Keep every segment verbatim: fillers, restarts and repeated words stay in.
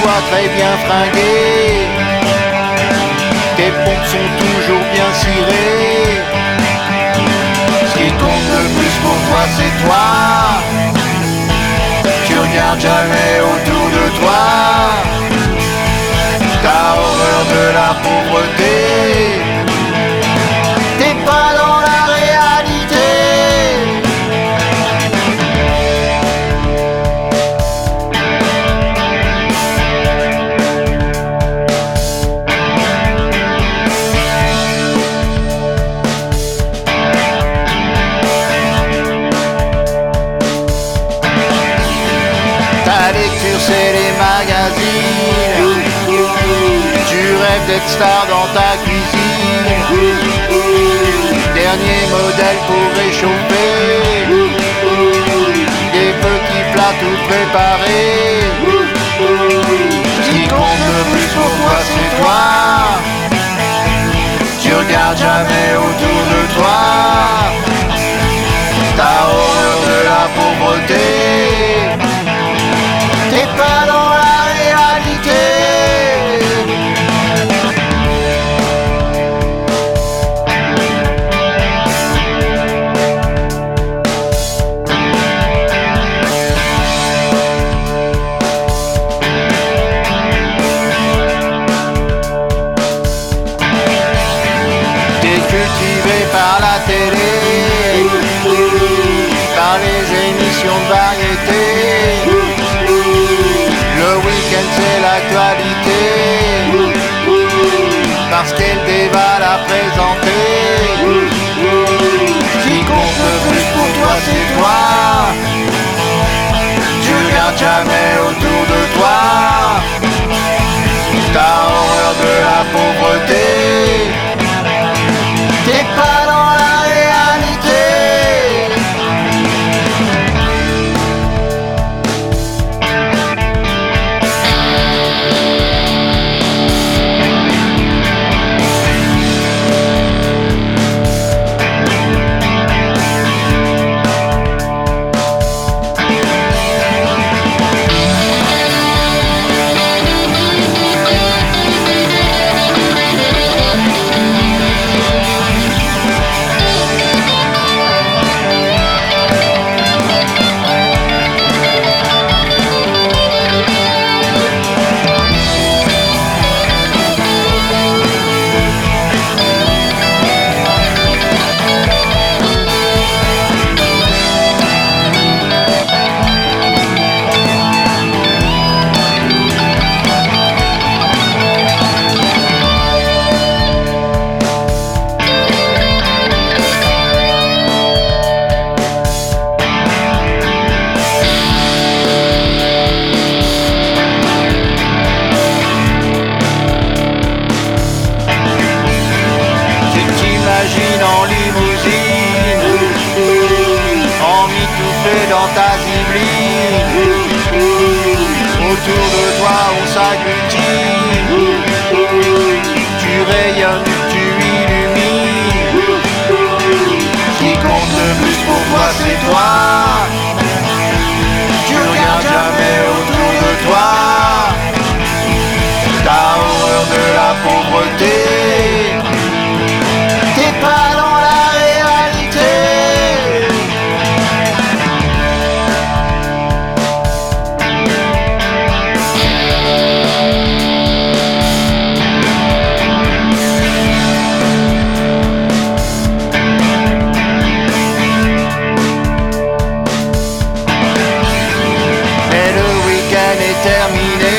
vois très bien fringué. Tes pompes sont toujours bien cirées. Ce qui compte le plus pour toi c'est toi. Tu regardes jamais autour de toi. T'as horreur de la pauvreté. T'es pas dans la réalité. Ta lecture c'est les magazines. Tu rêves d'être star dans ta cuisine. Dernier modèle pour réchauffer. Des petits plats tout préparés. Ce qui compte le plus pour toi c'est toi. Tu regardes jamais autour de toi. T'as horreur de la pauvreté. T'es pas dans la réalité. T'es cultivé par la télé, par les émissions de variété. Le week-end c'est l'actualité, parce qu'elle dévale à présenter. Ce qui compte le plus pour toi c'est toi. Tu regardes jamais autour de toi. T'as horreur de la pauvreté. T'es pas dans la réalité. En limousine, emmitouflé dans ta zibeline. Autour de toi on s'agglutine. Tu rayonnes, tu illumines. Ce qui compte le plus pour toi c'est toi. Tu regardes jamais autour de toi. T'as horreur de la pauvreté. T'es pas dans la réalité. Mais le week-end est terminé.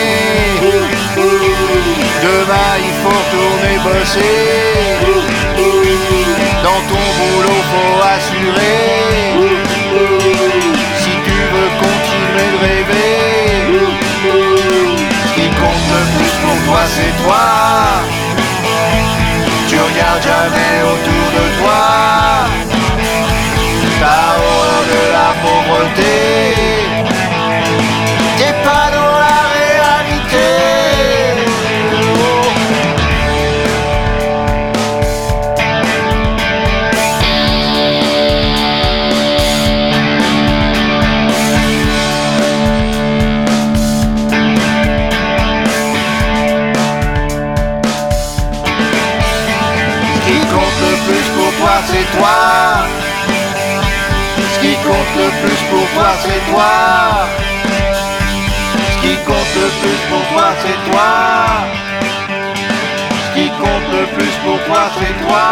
Demain il faut retourner bosser. Dans ton boulot faut assurer. Si tu veux continuer de rêver. Ce qui compte le plus pour toi c'est toi. Tu regardes jamais autour de toi. T'as horreur de la pauvreté. T'es pas dans la réalité. pour toi, c'est toi. Ce qui compte le plus pour toi, c'est toi. Ce qui compte le plus pour toi, c'est toi.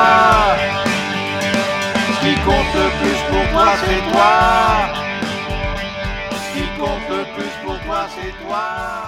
Ce qui compte le plus pour toi, c'est toi. Ce qui compte le plus pour toi, c'est toi.